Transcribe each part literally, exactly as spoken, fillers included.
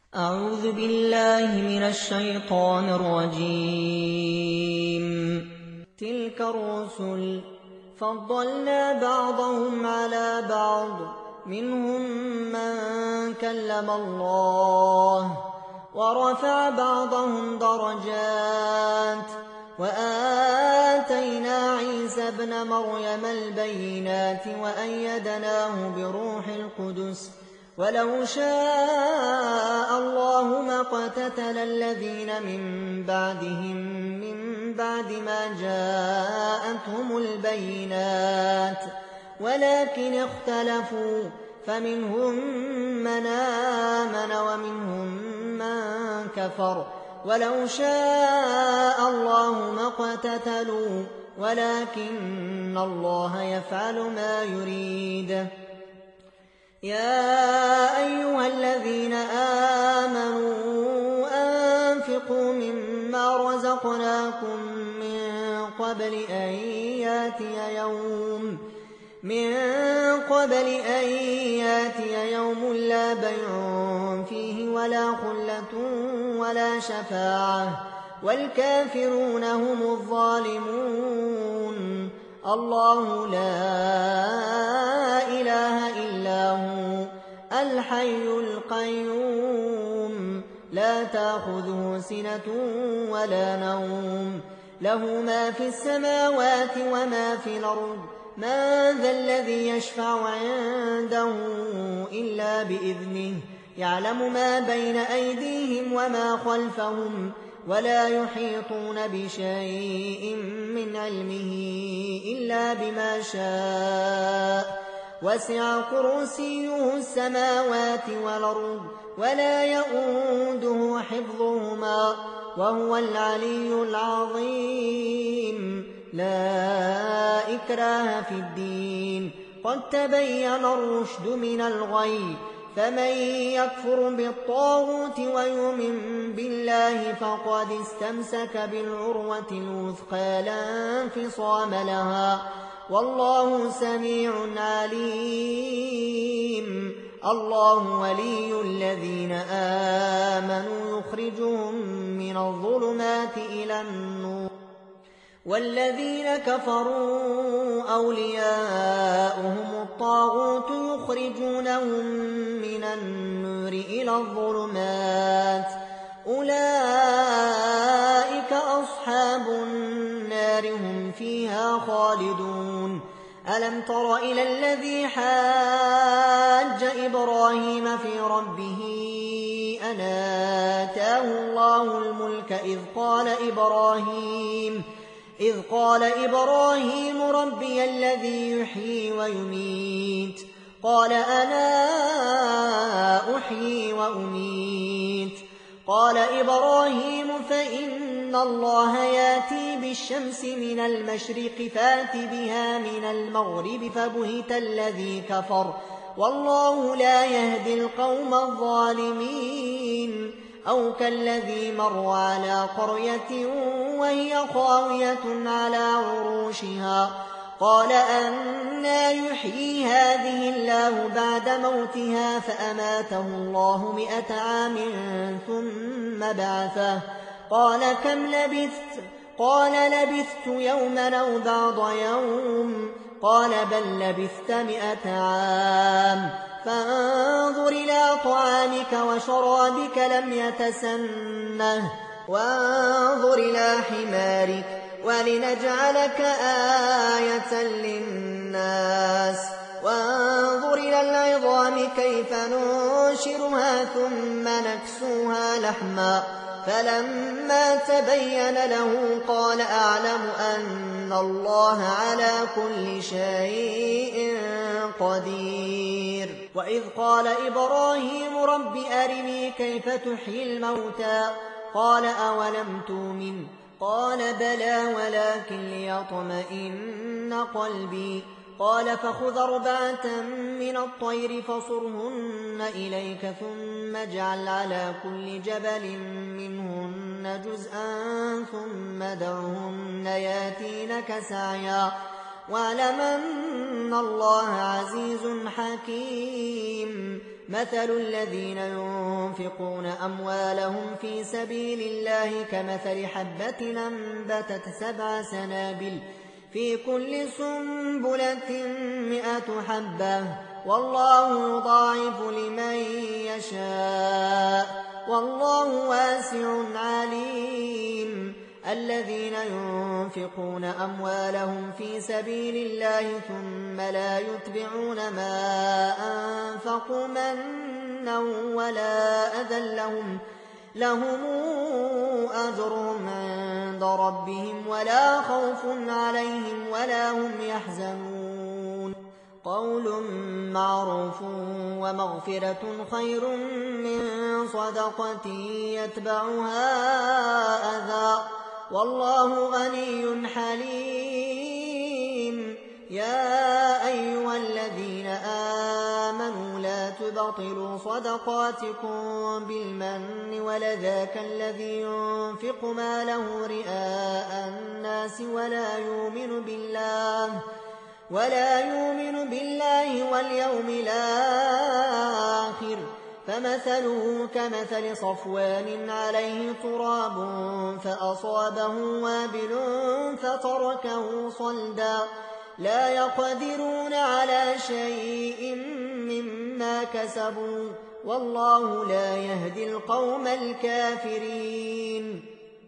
أعوذ بالله من الشيطان الرجيم. تلك الرسل فضلنا بعضهم على بعض، منهم من كلم الله ورفع بعضهم درجات، وآتينا عيسى ابن مريم البينات وأيدناه بروح القدس، ولو شاء الله ما اقتتل الذين من بعدهم من بعد ما جاءتهم البينات، ولكن اختلفوا فمنهم من آمن ومنهم من كفر، ولو شاء الله ما اقتتلوا ولكن الله يفعل ما يريد. يا أيها الذين آمنوا أنفقوا مما رزقناكم من قبل أن ياتي يوم من قبل أن ياتي يوم لا بيع فيه ولا خلة ولا شفاعة والكافرون هم الظالمون. الله لا إله إلا هو الحي القيوم، لا تأخذه سنة ولا نوم، له ما في السماوات وما في الأرض. من ذا الذي يشفع عنده إلا بإذنه، يعلم ما بين أيديهم وما خلفهم، ولا يحيطون بشيء من علمه إلا بما شاء، وسع كرسيه السماوات والأرض ولا يؤوده حفظهما وهو العلي العظيم. لا إكراه في الدين، قد تبين الرشد من الغي، فمن يكفر بالطاغوت ويؤمن بالله فقد استمسك بالعروة الوثقى لا انفصام لها، والله سميع عليم. الله ولي الذين آمنوا يخرجهم من الظلمات إلى النور، والذين كفروا أولياؤهم الطاغوت يخرجونهم من النور إلى الظلمات، أولئك أصحاب النار هم فيها خالدون. ألم تر إلى الذي حاج إبراهيم في ربه أن آتاه الله الملك إذ قال إبراهيم إذ قال إبراهيم ربي الذي يحيي ويميت، قال أنا أحيي وأميت. قال إبراهيم فإن الله ياتي بالشمس من المشرق فات بها من المغرب فبهت الذي كفر، والله لا يهدي القوم الظالمين. أو كالذي مر على قرية وهي خاوية على عروشها، قال أنى يحيي هذه الله بعد موتها، فأماته الله مئة عام ثم بعثه، قال كم لبثت؟ قال لبثت يوما أو بعض يوم، قال بل لبثت مئة عام. فانظر إلى طعامك وشرابك لم يتسنه، وانظر إلى حمارك ولنجعلك آية للناس، وانظر إلى العظام كيف ننشرها ثم نكسوها لحما، فلما تبين له قال أعلم أن الله على كل شيء قدير. وإذ قال إبراهيم رب أرني كيف تحيي الموتى، قال أولم تؤمن؟ قال بلى ولكن ليطمئن قلبي، قال فخذ أربعة من الطير فصرهن إليك ثم اجعل على كل جبل منهن جزءا ثم دعهن ياتينك سعيا، واعلم أن الله عزيز حكيم. مثل الذين ينفقون أموالهم في سبيل الله كمثل حبة أنبتت سبع سنابل في كل سنبلة مئة حبة والله يضاعف لمن يشاء والله واسع عليم. الذين ينفقون أموالهم في سبيل الله ثم لا يتبعون ما أنفقوا منا ولا أذى لهم, لهم أجرهم عند ربهم ولا خوف عليهم ولا هم يحزنون. قول معروف ومغفرة خير من صدقة يتبعها أذى والله غني حليم. يا أيها الذين آمنوا لا تبطلوا صدقاتكم بالمن ولذاك الذي ينفق ماله رئاء الناس ولا يؤمن بالله ولا يؤمن بالله واليوم الآخر فمثله كمثل صفوان عليه تراب فأصابه وابل فتركه صلدا لا يقدرون على شيء مما كسبوا والله لا يهدي القوم الكافرين.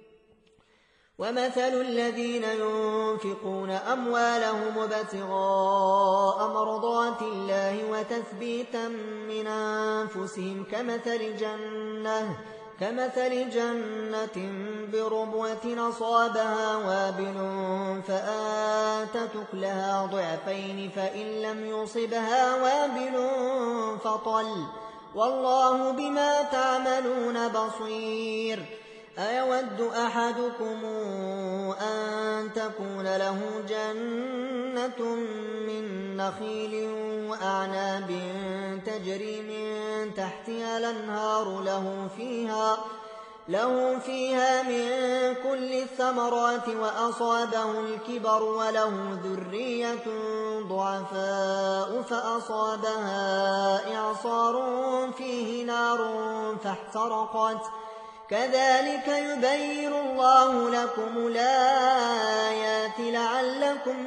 ومثل الذين ينفقون أموالهم ابتغاء مرضات الله وتثبيتا من أنفسهم كمثل جنة, كمثل جنة بربوة أصابها وابل فآتت أكلها ضعفين فإن لم يصبها وابل فطل والله بما تعملون بصير. أيود أحدكم أن تكون له جنة من نخيل وأعناب تجري من تحتها الأنهار له فيها, له فيها من كل الثمرات وأصابه الكبر وله ذرية ضعفاء فأصابها إعصار فيه نار فاحترقت كذلك يبين الله لكم الآيات لعلكم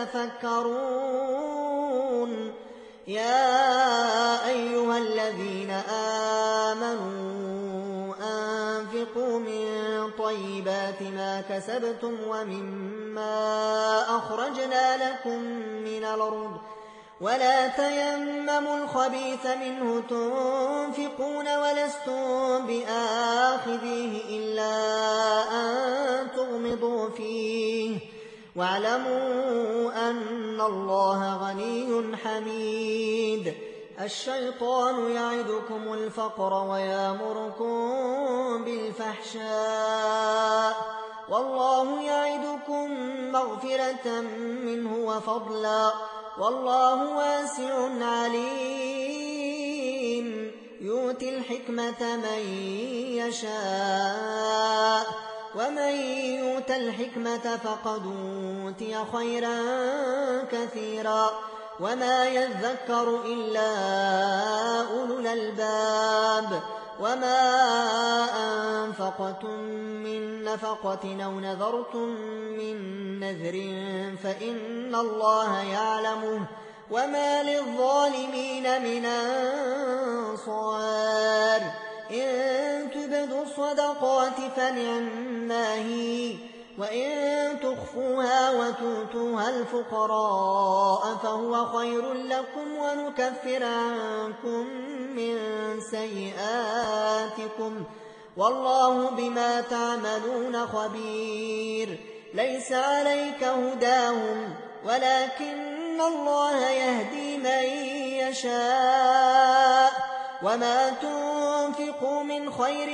تتفكرون. يا أيها الذين آمنوا أنفقوا من طيبات ما كسبتم ومما أخرجنا لكم من الأرض ولا تيمموا الخبيث منه تنفقون ولستم بآخذيه إلا أن تغمضوا فيه واعلموا أن الله غني حميد. الشيطان يعدكم الفقر ويأمركم بالفحشاء والله يعدكم مغفرة منه وفضلا والله واسع عليم. يؤتي الحكمة من يشاء ومن يؤت الحكمة فقد أوتي خيرا كثيرا وما يذكر إلا أولو الألباب. وما أنفقتم من نفقة أو نذرتم من نذر فإن الله يعلمه وما للظالمين من أنصار. إن تبدوا الصدقات فنعما هي وإن تخفوها وتؤتوها الفقراء فهو خير لكم ونكفر عنكم من سيئاتكم والله بما تعملون خبير. ليس عليك هداهم ولكن الله يهدي من يشاء وما تنفقوا من خير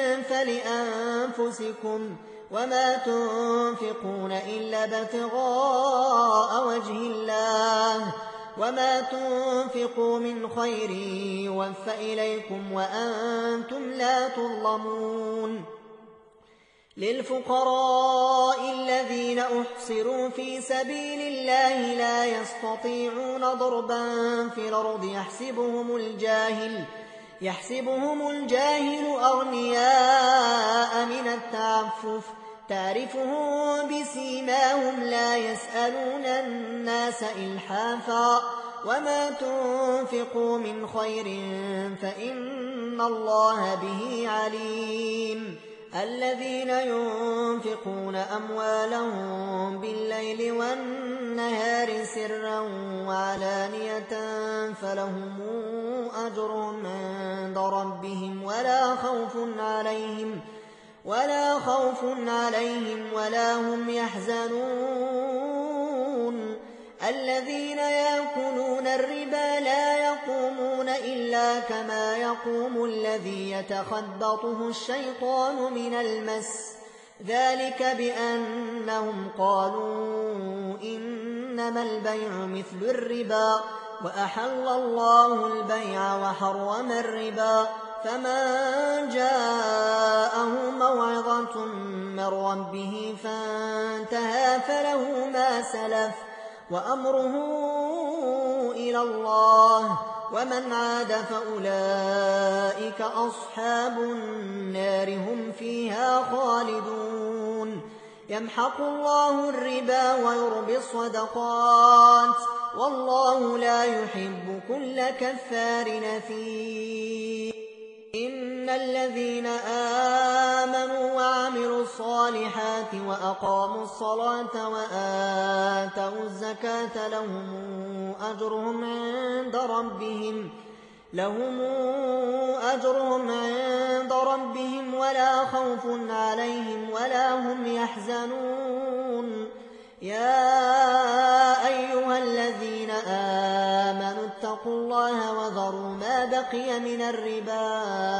فلأنفسكم وما تنفقون إلا ابتغاء وجه الله وما تنفقوا من خير يوفى إليكم وأنتم لا تظلمون. للفقراء الذين أحصروا في سبيل الله لا يستطيعون ضربا في الأرض يحسبهم الجاهل يحسبهم الجاهل أغنياء من التعفف تعرفهم بسيماهم لا يسألون الناس إلحافا وما تنفقوا من خير فإن الله به عليم الذين ينفقون أموالهم بالليل والنهار سرا وعلانية فلهم أجرهم عند ربهم ولا خوف عليهم ولا خوف عليهم ولا هم يحزنون الذين يأكلون الربا لا يقومون إلا كما يقوم الذي يتخبطه الشيطان من المس ذلك بأنهم قالوا إنما البيع مثل الربا وأحل الله البيع وحرم الربا فمن جاءه موعظة من ربه فانتهى فله ما سلف وأمره إلى الله ومن عاد فأولئك أصحاب النار هم فيها خالدون يمحق الله الربا ويربي الصدقات والله لا يحب كل كفار نثير إن الذين آمنوا وعملوا الصالحات وأقاموا الصلاة وآتوا الزكاة لهم أجرهم عند ربهم لهم أجرهم عند ربهم ولا خوف عليهم ولا هم يحزنون يا أيها الذين آمنوا اتقوا الله وذروا ما بقي من الربا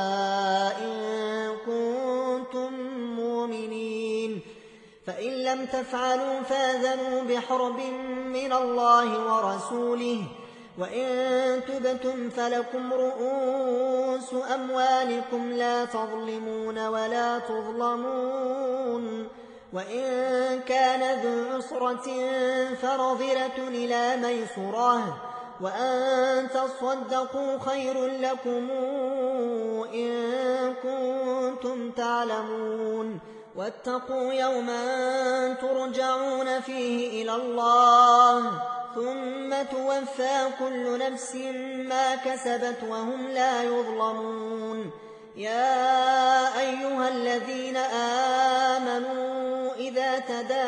إن كنتم مؤمنين فإن لم تفعلوا فاذنوا بحرب من الله ورسوله وإن تبتم فلكم رؤوس أموالكم لا تظلمون ولا تظلمون وإن كان ذو عسرة فنظرة إلى ميسرة وأن تصدقوا خير لكم إن كنتم تعلمون واتقوا يوما ترجعون فيه إلى الله ثم توفى كل نفس ما كسبت وهم لا يظلمون يا أيها الذين آمنوا إذا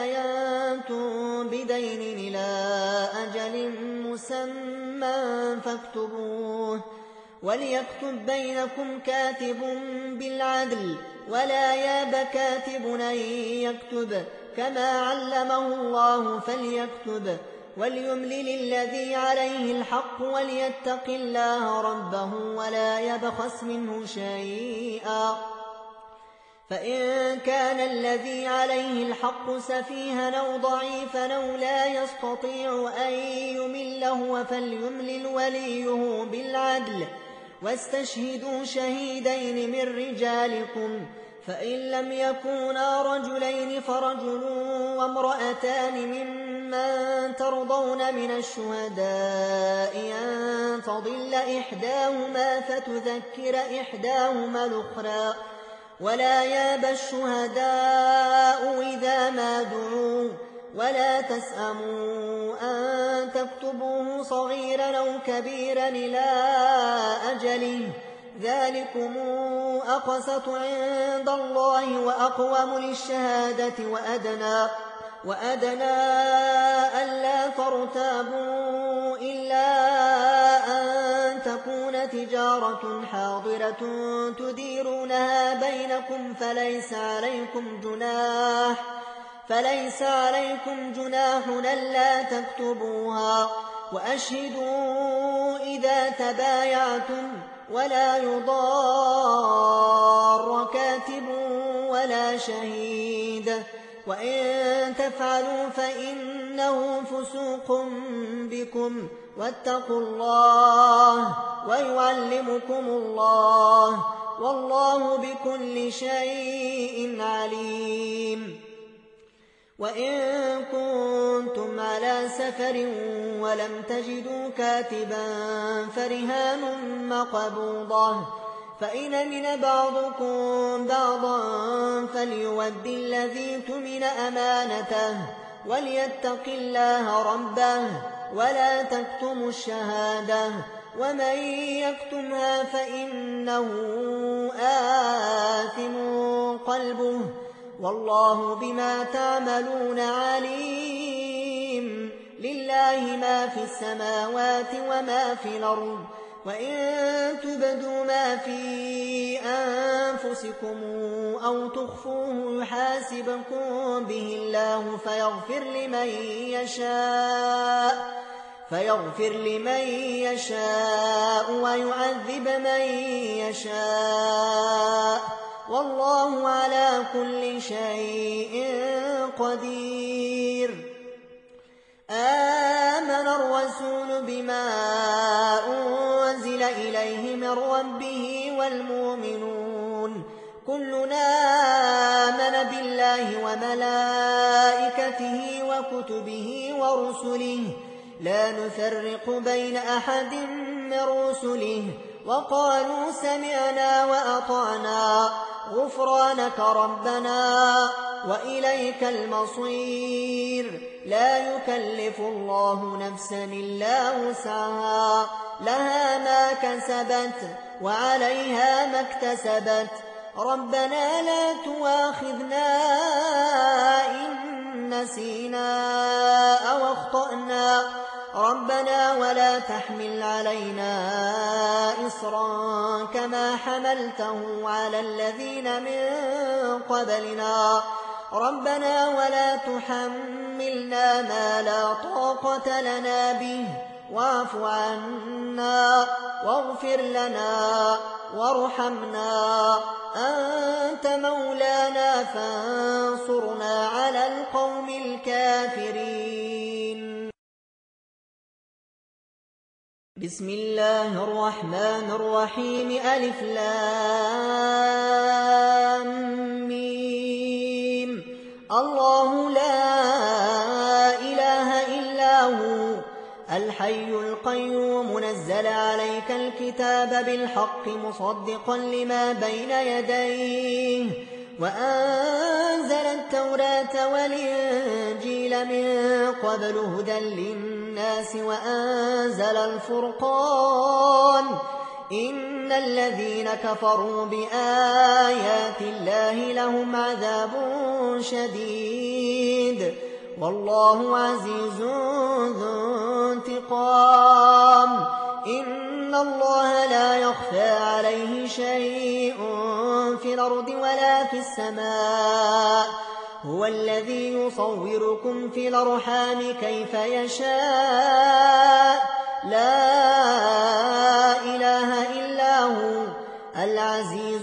تداينتم بدين إلى أجل مسمى فاكتبوه وليكتب بينكم كاتب بالعدل ولا ياب كاتب أن يكتب كما علمه الله فليكتب وليملل الذي عليه الحق وليتق الله ربه ولا يبخس منه شيئا فإن كان الذي عليه الحق سفيها أو ضعيفا أو لا يستطيع أن يمله فليملل وليه بالعدل واستشهدوا شهيدين من رجالكم فإن لم يكونا رجلين فرجل وامرأتان ممن ترضون من الشهداء أن تضل إحداهما فتذكر إحداهما الأخرى ولا ياب الشهداء إذا ما دعوا ولا تسأموا أن تكتبوه صغيرا أو كبيرا إلى أجله ذلكم أقسط عند الله وأقوم للشهادة وأدنى وأدنى ألا ترتابوا إلا أن تكون تجارة حاضرة تديرونها بينكم فليس عليكم جناح فليس عليكم جناح ألا تكتبوها وأشهدوا إذا تبايعتم ولا يضار كاتب ولا شهيد وإن تفعلوا فإنه فسوق بكم واتقوا الله ويعلمكم الله والله بكل شيء عليم. وإن كنتم على سفر ولم تجدوا كاتبا فرهان مقبوضة، فإن من بعضكم بعضا فليود الذي اؤتمن أمانته وليتق الله ربه ولا تكتموا الشهادة، ومن يكتمها فإنه آثم قلبه، والله بما تعملون عليم. لله ما في السماوات وما في الأرض، وإن تبدوا ما في أنفسكم أو تخفوه يحاسبكم به الله فيغفر لمن يشاء فيغفر لمن يشاء ويعذب من يشاء، والله على كل شيء قدير. آمن الرسول بما أنزل إليه من ربه والمؤمنون كلنا آمن بالله وملائكته وكتبه ورسله لا نفرق بين أحد من رسله، وقالوا سمعنا وأطعنا غفرانك ربنا وإليك المصير. لا يكلف الله نفسا إلا وسعها، لها ما كسبت وعليها ما اكتسبت. ربنا لا تؤاخذنا إن نسينا أو أخطأنا، ربنا ولا تحمل علينا إصرا كما حملته على الذين من قبلنا، ربنا ولا تحملنا ما لا طاقة لنا به، واعف عنا واغفر لنا وارحمنا، أنت مولانا فانصرنا على القوم الكافرين. بسم الله الرحمن الرحيم. ألف لام ميم. الله لا إله إلا هو الحي القيوم نزل عليك الكتاب بالحق مصدقا لما بين يديه وأنزل التوراة والإنجيل من قبل هدى للناس وأنزل الفرقان. إن الذين كفروا بآيات الله لهم عذاب شديد والله عزيز ذو انتقام. إن الله لا يخفى عليه شيء في الأرض ولا في السماء، هو الذي يصوركم في الأرحام كيف يشاء، لا إله إلا هو العزيز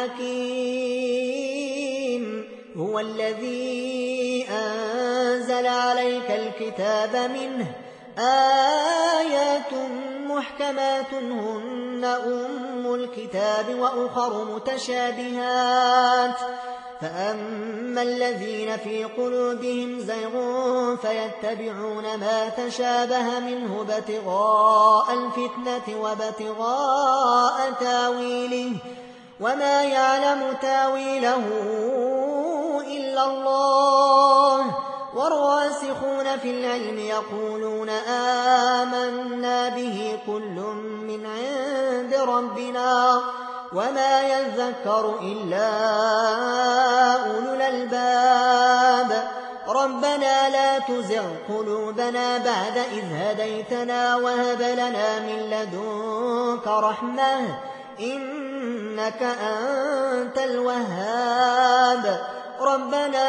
الحكيم. هو الذي أنزل عليك الكتاب منه آيات محكمات هن أم الكتاب وأخر متشابهات، فأما الذين في قلوبهم زيغ فيتبعون ما تشابه منه ابتغاء الفتنة وابتغاء تاويله وما يعلم تاويله إلا الله، والراسخون في العلم يقولون آمنا به كل من عند ربنا وما يذكر إلا أولو الألباب. ربنا لا تزغ قلوبنا بعد إذ هديتنا وهب لنا من لدنك رحمة إنك أنت الوهاب. ربنا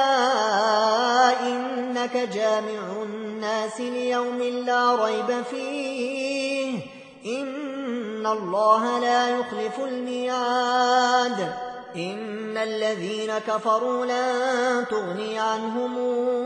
إنك جامع الناس ليوم لا ريب فيه إن الله لا يخلف الميعاد. إن الذين كفروا لن تغني عنهم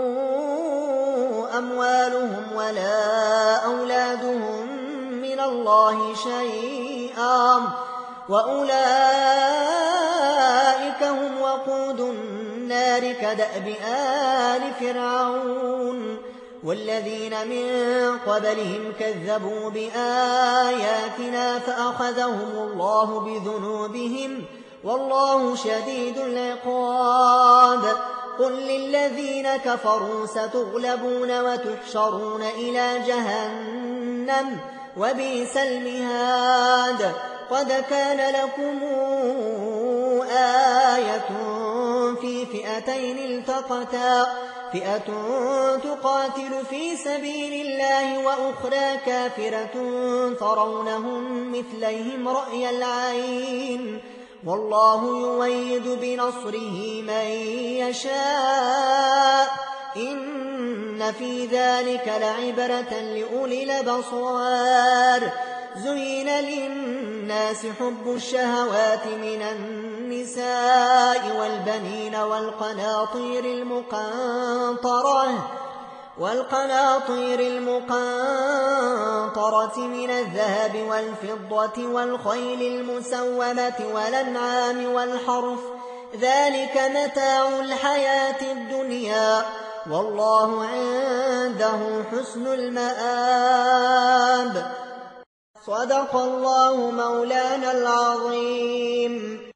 أموالهم ولا أولادهم من الله شيئا وأولئك هم وقود النار كدأب آل فرعون والذين من قبلهم كذبوا بآياتنا فأخذهم الله بذنوبهم والله شديد العقاب قل للذين كفروا ستغلبون وتحشرون إلى جهنم وبئس المهاد قد كان لكم آية في فئتين التقتا فئة تقاتل في سبيل الله وأخرى كافرة ترونهم مثليهم رأي العين والله يؤيد بنصره من يشاء إن في ذلك لعبرة لأولي الأبصار زين للناس حب الشهوات من النساء والبنين والقناطير المقنطرة والقناطير المقنطرة من الذهب والفضة والخيل المسومة والأنعام والحرث ذلك متاع الحياة الدنيا والله عنده حسن المآب صدق الله مولانا العظيم.